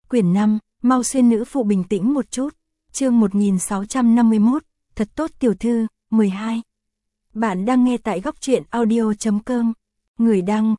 Quyển 5, mau xuyên nữ phụ bình tĩnh một chút. Chương 1651, thật tốt tiểu thư, 12. Bạn đang nghe tại góc truyện audio.com. Người đăng,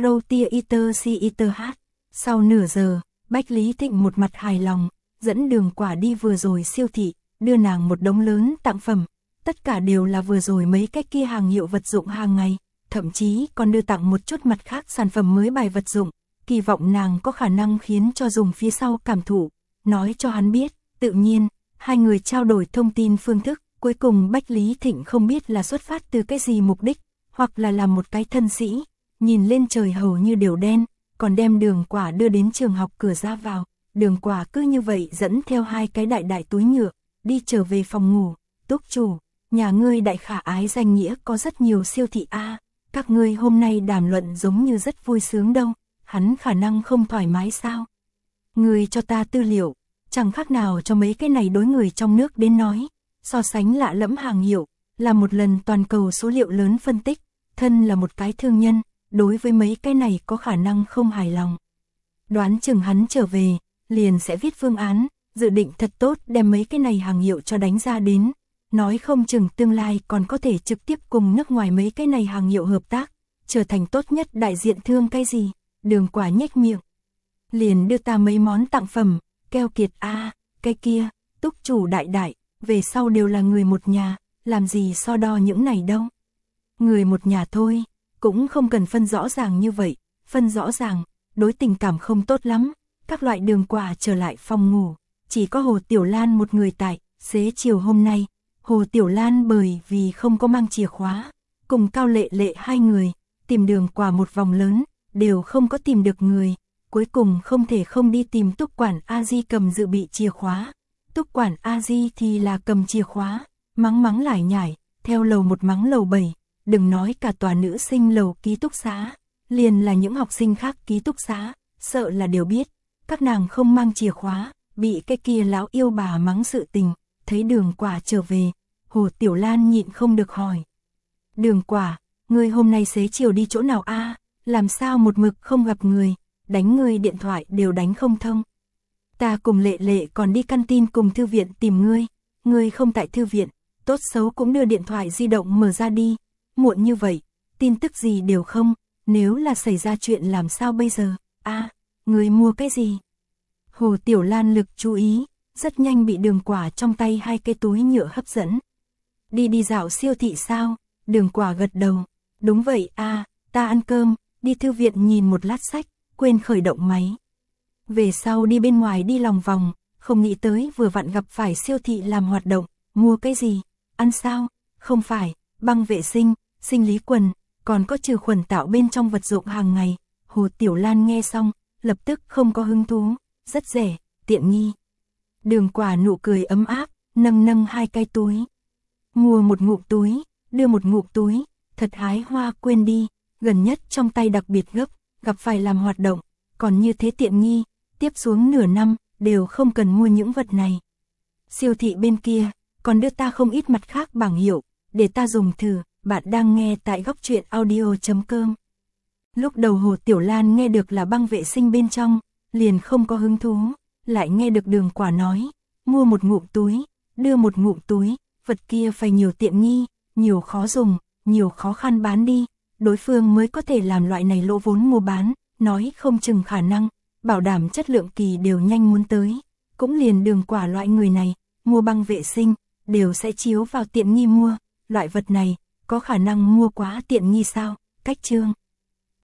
Erotiater. Sau nửa giờ, Bách Lý Thịnh một mặt hài lòng, dẫn Đường Quả đi vừa rồi siêu thị, đưa nàng một đống lớn tặng phẩm. Tất cả đều là vừa rồi mấy cái kia hàng hiệu vật dụng hàng ngày, thậm chí còn đưa tặng một chút mặt khác sản phẩm mới bài vật dụng, kỳ vọng nàng có khả năng khiến cho dùng phía sau cảm thụ, nói cho hắn biết. Tự nhiên, hai người trao đổi thông tin phương thức, cuối cùng Bách Lý Thịnh không biết là xuất phát từ cái gì mục đích, hoặc là làm một cái thân sĩ, nhìn lên trời hầu như đều đen, còn đem Đường Quả đưa đến trường học cửa ra vào. Đường Quả cứ như vậy dẫn theo hai cái đại túi nhựa, đi trở về phòng ngủ. Túc chủ, nhà ngươi đại khả ái danh nghĩa có rất nhiều siêu thị a, các ngươi hôm nay đàm luận giống như rất vui sướng đâu, hắn khả năng không thoải mái sao? Ngươi cho ta tư liệu, chẳng khác nào cho mấy cái này đối người trong nước đến nói, so sánh lạ lẫm hàng hiệu, là một lần toàn cầu số liệu lớn phân tích, thân là một cái thương nhân, đối với mấy cái này có khả năng không hài lòng. Đoán chừng hắn trở về, liền sẽ viết phương án, dự định thật tốt đem mấy cái này hàng hiệu cho đánh ra đến, nói không chừng tương lai còn có thể trực tiếp cùng nước ngoài mấy cái này hàng hiệu hợp tác, trở thành tốt nhất đại diện thương cái gì. Đường Quả nhếch miệng, liền đưa ta mấy món tặng phẩm, keo kiệt a, cái kia, Túc chủ đại, về sau đều là người một nhà, làm gì so đo những này đâu. Người một nhà thôi, cũng không cần phân rõ ràng như vậy, phân rõ ràng, đối tình cảm không tốt lắm. Các loại. Đường Quả trở lại phòng ngủ, chỉ có Hồ Tiểu Lan một người tại. Xế chiều hôm nay, Hồ Tiểu Lan bởi vì không có mang chìa khóa, cùng Cao Lệ Lệ hai người, tìm Đường Quả một vòng lớn, đều không có tìm được người, cuối cùng không thể không đi tìm Túc quản A Di cầm dự bị chìa khóa. Túc quản A Di thì là cầm chìa khóa, mắng lải nhải, theo lầu 1 mắng lầu 7, đừng nói cả tòa nữ sinh lầu ký túc xá, liền là những học sinh khác ký túc xá, sợ là đều biết, các nàng không mang chìa khóa, bị cái kia lão yêu bà mắng sự tình. Thấy Đường Quả trở về, Hồ Tiểu Lan nhịn không được hỏi. Đường Quả, ngươi hôm nay xế chiều đi chỗ nào a? Làm sao một mực không gặp người, đánh ngươi điện thoại đều đánh không thông. Ta cùng Lệ Lệ còn đi căn tin cùng thư viện tìm ngươi không tại thư viện, tốt xấu cũng đưa điện thoại di động mở ra đi, muộn như vậy, tin tức gì đều không, nếu là xảy ra chuyện làm sao bây giờ, a, ngươi mua cái gì? Hồ Tiểu Lan lực chú ý, rất nhanh bị Đường Quả trong tay hai cái túi nhựa hấp dẫn. Đi dạo siêu thị sao? Đường Quả gật đầu, đúng vậy a, ta ăn cơm, đi thư viện nhìn một lát sách, quên khởi động máy. Về sau đi bên ngoài đi lòng vòng, không nghĩ tới vừa vặn gặp phải siêu thị làm hoạt động, mua cái gì? Ăn sao? Không phải, băng vệ sinh, sinh lý quần, còn có trừ khuẩn tạo bên trong vật dụng hàng ngày. Hồ Tiểu Lan nghe xong, lập tức không có hứng thú, rất rẻ, tiện nghi. Đường Quả nụ cười ấm áp, nâng hai cái túi. Mua một ngụm túi, đưa một ngụm túi, thật hái hoa quên đi, gần nhất trong tay đặc biệt gấp, gặp phải làm hoạt động, còn như thế tiện nghi, tiếp xuống nửa năm, đều không cần mua những vật này. Siêu thị bên kia, còn đưa ta không ít mặt khác bảng hiệu, để ta dùng thử. Bạn đang nghe tại góc truyện audio.com. Lúc đầu Hồ Tiểu Lan nghe được là băng vệ sinh bên trong, liền không có hứng thú, lại nghe được Đường Quả nói, mua một ngụm túi, đưa một ngụm túi, vật kia phải nhiều tiện nghi, nhiều khó dùng, nhiều khó khăn bán đi, đối phương mới có thể làm loại này lỗ vốn mua bán, nói không chừng khả năng, bảo đảm chất lượng kỳ đều nhanh muốn tới. Cũng liền Đường Quả loại người này, mua băng vệ sinh, đều sẽ chiếu vào tiện nghi mua, loại vật này, có khả năng mua quá tiện nghi sao? Cách chương